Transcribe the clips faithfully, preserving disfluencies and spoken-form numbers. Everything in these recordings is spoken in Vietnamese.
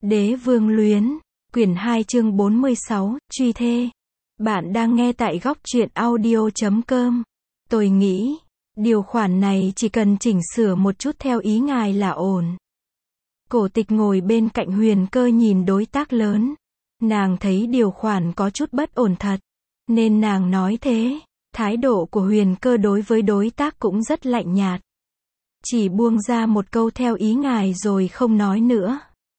Đế vương luyến, quyển hai chương bốn mươi sáu, truy thê. Bạn đang nghe tại góc truyện audio chấm com. Tôi nghĩ, điều khoản này chỉ cần chỉnh sửa một chút theo ý ngài là ổn. Cổ Tịch ngồi bên cạnh Huyền Cơ nhìn đối tác lớn. Nàng thấy điều khoản có chút bất ổn thật. Nên nàng nói thế. Thái độ của Huyền Cơ đối với đối tác cũng rất lạnh nhạt. Chỉ buông ra một câu theo ý ngài rồi không nói nữa.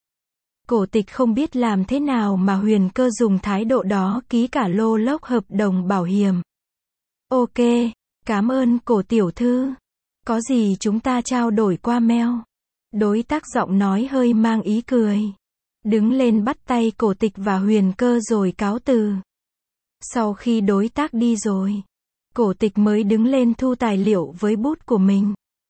Cổ Tịch không biết làm thế nào mà Huyền Cơ dùng thái độ đó ký cả lô lốc hợp đồng bảo hiểm. Ok, cảm ơn Cổ tiểu thư. Có gì chúng ta trao đổi qua mail. Đối tác giọng nói hơi mang ý cười. Đứng lên bắt tay Cổ Tịch và Huyền Cơ rồi cáo từ. Sau khi đối tác đi rồi, Cổ Tịch mới đứng lên thu tài liệu với bút của mình.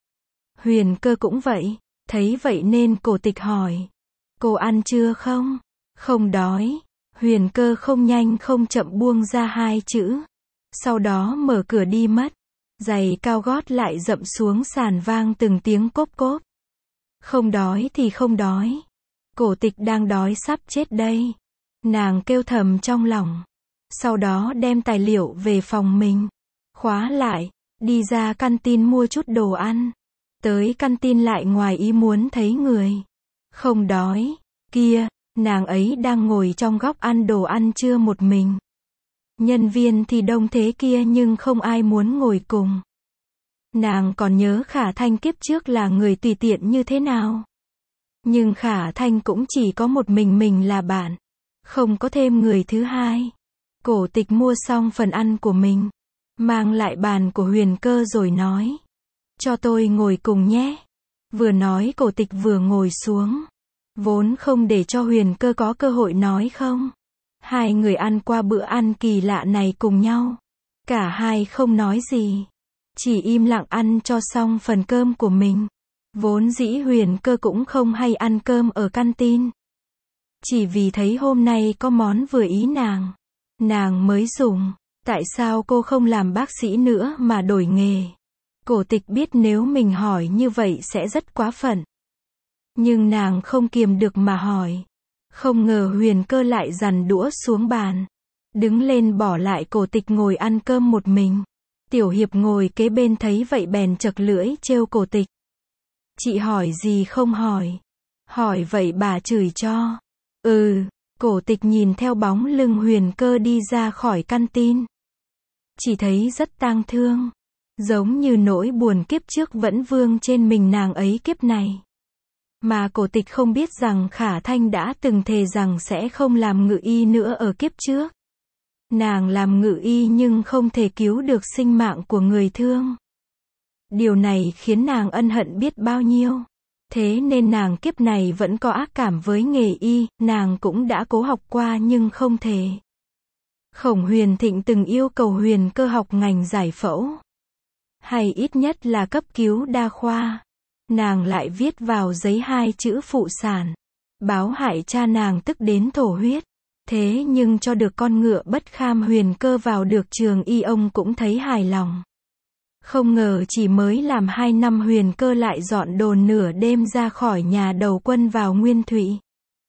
Huyền Cơ cũng vậy, thấy vậy nên Cổ Tịch hỏi. Cô ăn chưa không? Không đói. Huyền Cơ không nhanh không chậm buông ra hai chữ. Sau đó mở cửa đi mất. Giày cao gót lại dậm xuống sàn vang từng tiếng cốp cốp. Không đói thì không đói. Cổ Tịch đang đói sắp chết đây. Nàng kêu thầm trong lòng. Sau đó đem tài liệu về phòng mình. Khóa lại. Đi ra căn tin mua chút đồ ăn. Tới căn tin lại ngoài ý muốn thấy người. Không đói. Kia, nàng ấy đang ngồi trong góc ăn đồ ăn trưa một mình. Nhân viên thì đông thế kia nhưng không ai muốn ngồi cùng. Nàng còn nhớ Khả Thanh kiếp trước là người tùy tiện như thế nào. Nhưng Khả Thanh cũng chỉ có một mình mình là bạn. Không có thêm người thứ hai. Cổ Tịch mua xong phần ăn của mình. Mang lại bàn của Huyền Cơ rồi nói. Cho tôi ngồi cùng nhé. Vừa nói Cổ Tịch vừa ngồi xuống. Vốn không để cho Huyền Cơ có cơ hội nói không. Hai người ăn qua bữa ăn kỳ lạ này cùng nhau. Cả hai không nói gì. Chỉ im lặng ăn cho xong phần cơm của mình. Vốn dĩ Huyền Cơ cũng không hay ăn cơm ở căn tin. Chỉ vì thấy hôm nay có món vừa ý nàng. Nàng mới dùng. Tại sao cô không làm bác sĩ nữa mà đổi nghề? Cổ Tịch biết nếu mình hỏi như vậy sẽ rất quá phận. Nhưng nàng không kiềm được mà hỏi. Không ngờ Huyền Cơ lại giằn đũa xuống bàn. Đứng lên bỏ lại Cổ Tịch ngồi ăn cơm một mình. Tiểu Hiệp ngồi kế bên thấy vậy bèn chậc lưỡi trêu Cổ Tịch. Chị hỏi gì không hỏi? Hỏi vậy bà chửi cho. Ừ, Cổ Tịch nhìn theo bóng lưng Huyền Cơ đi ra khỏi căn tin. Chỉ thấy rất tang thương. Giống như nỗi buồn kiếp trước vẫn vương trên mình nàng ấy kiếp này. Mà Cổ Tịch không biết rằng Khả Thanh đã từng thề rằng sẽ không làm ngự y nữa ở kiếp trước. Nàng làm ngự y nhưng không thể cứu được sinh mạng của người thương. Điều này khiến nàng ân hận biết bao nhiêu. Thế nên nàng kiếp này vẫn có ác cảm với nghề y, nàng cũng đã cố học qua nhưng không thể. Khổng Huyền Thịnh từng yêu cầu Huyền Cơ học ngành giải phẫu. Hay ít nhất là cấp cứu đa khoa. Nàng lại viết vào giấy hai chữ phụ sản. Báo hại cha nàng tức đến thổ huyết. Thế nhưng cho được con ngựa bất kham Huyền Cơ vào được trường y ông cũng thấy hài lòng. Không ngờ chỉ mới làm hai năm Huyền Cơ lại dọn đồn nửa đêm ra khỏi nhà đầu quân vào Nguyên Thụy.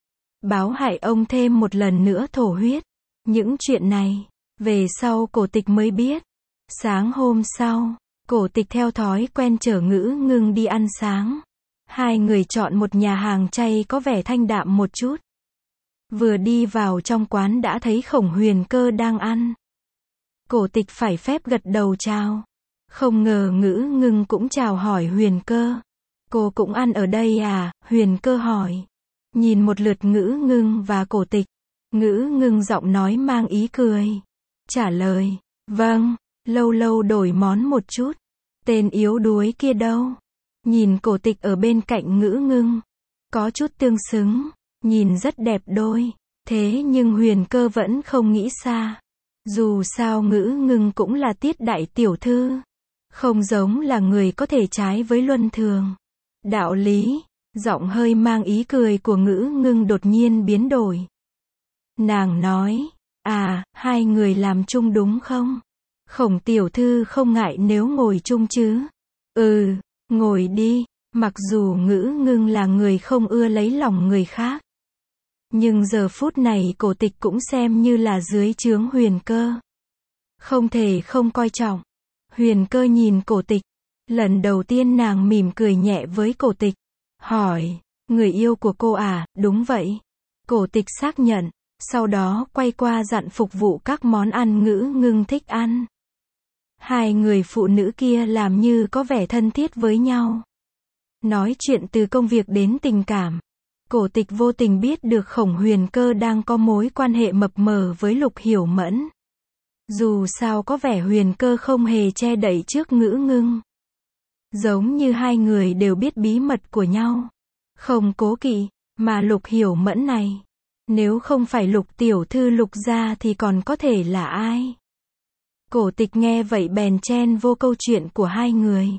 Báo hại ông thêm một lần nữa thổ huyết. Những chuyện này, về sau Cổ Tịch mới biết. Sáng hôm sau, Cổ Tịch theo thói quen chở Ngữ Ngưng đi ăn sáng. Hai người chọn một nhà hàng chay có vẻ thanh đạm một chút. Vừa đi vào trong quán đã thấy Khổng Huyền Cơ đang ăn. Cổ Tịch phải phép gật đầu chào. Không ngờ Ngữ Ngưng cũng chào hỏi Huyền Cơ. Cô cũng ăn ở đây à? Huyền Cơ hỏi. Nhìn một lượt Ngữ Ngưng và Cổ Tịch. Ngữ Ngưng giọng nói mang ý cười. Trả lời. Vâng, lâu lâu đổi món một chút. Tên yếu đuối kia đâu? Nhìn Cổ Tịch ở bên cạnh Ngữ Ngưng. Có chút tương xứng. Nhìn rất đẹp đôi. Thế nhưng Huyền Cơ vẫn không nghĩ xa. Dù sao Ngữ Ngưng cũng là Tiết đại tiểu thư. Không giống là người có thể trái với luân thường. Đạo lý. Giọng hơi mang ý cười của Ngữ Ngưng đột nhiên biến đổi. Nàng nói. À, hai người làm chung đúng không? Khổng tiểu thư không ngại nếu ngồi chung chứ? Ừ, ngồi đi. Mặc dù Ngữ Ngưng là người không ưa lấy lòng người khác. Nhưng giờ phút này Cổ Tịch cũng xem như là dưới trướng Huyền Cơ. Không thể không coi trọng. Huyền Cơ nhìn Cổ Tịch. Lần đầu tiên nàng mỉm cười nhẹ với Cổ Tịch. Hỏi, người yêu của cô à, đúng vậy. Cổ Tịch xác nhận. Sau đó quay qua dặn phục vụ các món ăn Ngữ Ngưng thích ăn. Hai người phụ nữ kia làm như có vẻ thân thiết với nhau. Nói chuyện từ công việc đến tình cảm. Cổ Tịch vô tình biết được Khổng Huyền Cơ đang có mối quan hệ mập mờ với Lục Hiểu Mẫn. Dù sao có vẻ Huyền Cơ không hề che đậy trước Ngữ Ngưng. Giống như hai người đều biết bí mật của nhau. Không cố kỵ, mà Lục Hiểu Mẫn này. Nếu không phải Lục tiểu thư Lục gia thì còn có thể là ai? Cổ Tịch nghe vậy bèn chen vô câu chuyện của hai người.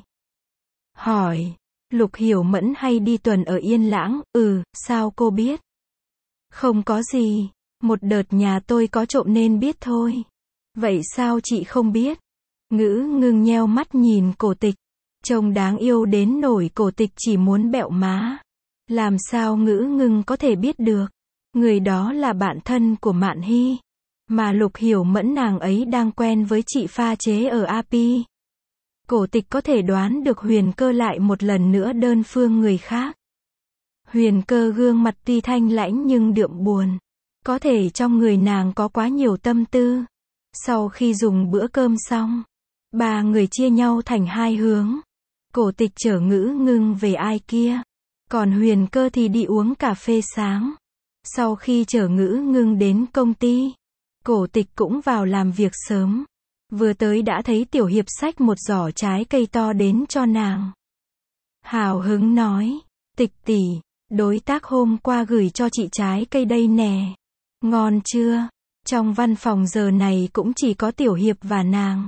Hỏi, Lục Hiểu Mẫn hay đi tuần ở Yên Lãng, ừ, sao cô biết? Không có gì, một đợt nhà tôi có trộm nên biết thôi. Vậy sao chị không biết? Ngữ Ngưng nheo mắt nhìn Cổ Tịch. Trông đáng yêu đến nổi Cổ Tịch chỉ muốn bẹo má. Làm sao Ngữ Ngưng có thể biết được? Người đó là bạn thân của Mạn Hy. Mà Lục Hiểu Mẫn nàng ấy đang quen với chị pha chế ở a pê. Cổ Tịch có thể đoán được Huyền Cơ lại một lần nữa đơn phương người khác. Huyền Cơ gương mặt tuy thanh lãnh nhưng đượm buồn. Có thể trong người nàng có quá nhiều tâm tư. Sau khi dùng bữa cơm xong, ba người chia nhau thành hai hướng. Cổ Tịch chở Ngữ Ngưng về ai kia. Còn Huyền Cơ thì đi uống cà phê sáng. Sau khi chở Ngữ Ngưng đến công ty, Cổ Tịch cũng vào làm việc sớm. Vừa tới đã thấy Tiểu Hiệp xách một giỏ trái cây to đến cho nàng. Hào hứng nói, Tịch tỷ, đối tác hôm qua gửi cho chị trái cây đây nè. Ngon chưa? Trong văn phòng giờ này cũng chỉ có Tiểu Hiệp và nàng.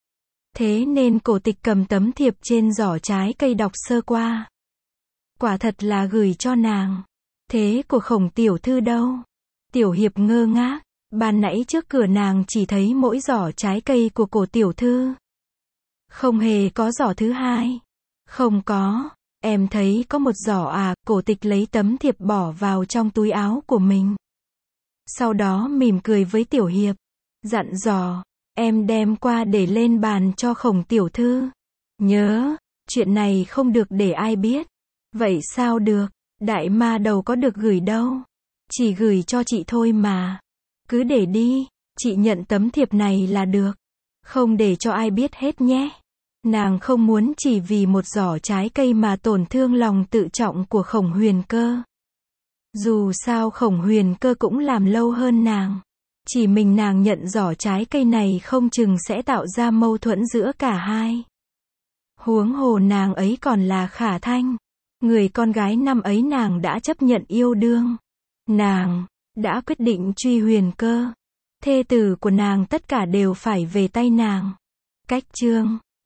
Thế nên Cổ Tịch cầm tấm thiệp trên giỏ trái cây đọc sơ qua. Quả thật là gửi cho nàng. Thế của Khổng tiểu thư đâu? Tiểu Hiệp ngơ ngác. Ban nãy trước cửa nàng chỉ thấy mỗi giỏ trái cây của Cổ tiểu thư. Không hề có giỏ thứ hai. Không có. Em thấy có một giỏ à? Cổ Tịch lấy tấm thiệp bỏ vào trong túi áo của mình. Sau đó mỉm cười với Tiểu Hiệp. Dặn dò. Em đem qua để lên bàn cho Khổng tiểu thư. Nhớ, chuyện này không được để ai biết. Vậy sao được? Đại ma đầu có được gửi đâu. Chỉ gửi cho chị thôi mà. Cứ để đi, chị nhận tấm thiệp này là được. Không để cho ai biết hết nhé. Nàng không muốn chỉ vì một giỏ trái cây mà tổn thương lòng tự trọng của Khổng Huyền Cơ. Dù sao Khổng Huyền Cơ cũng làm lâu hơn nàng. Chỉ mình nàng nhận giỏ trái cây này không chừng sẽ tạo ra mâu thuẫn giữa cả hai. Huống hồ nàng ấy còn là Khả Thanh. Người con gái năm ấy nàng đã chấp nhận yêu đương. Nàng đã quyết định truy Huyền Cơ. Thê tử của nàng tất cả đều phải về tay nàng. Cách chương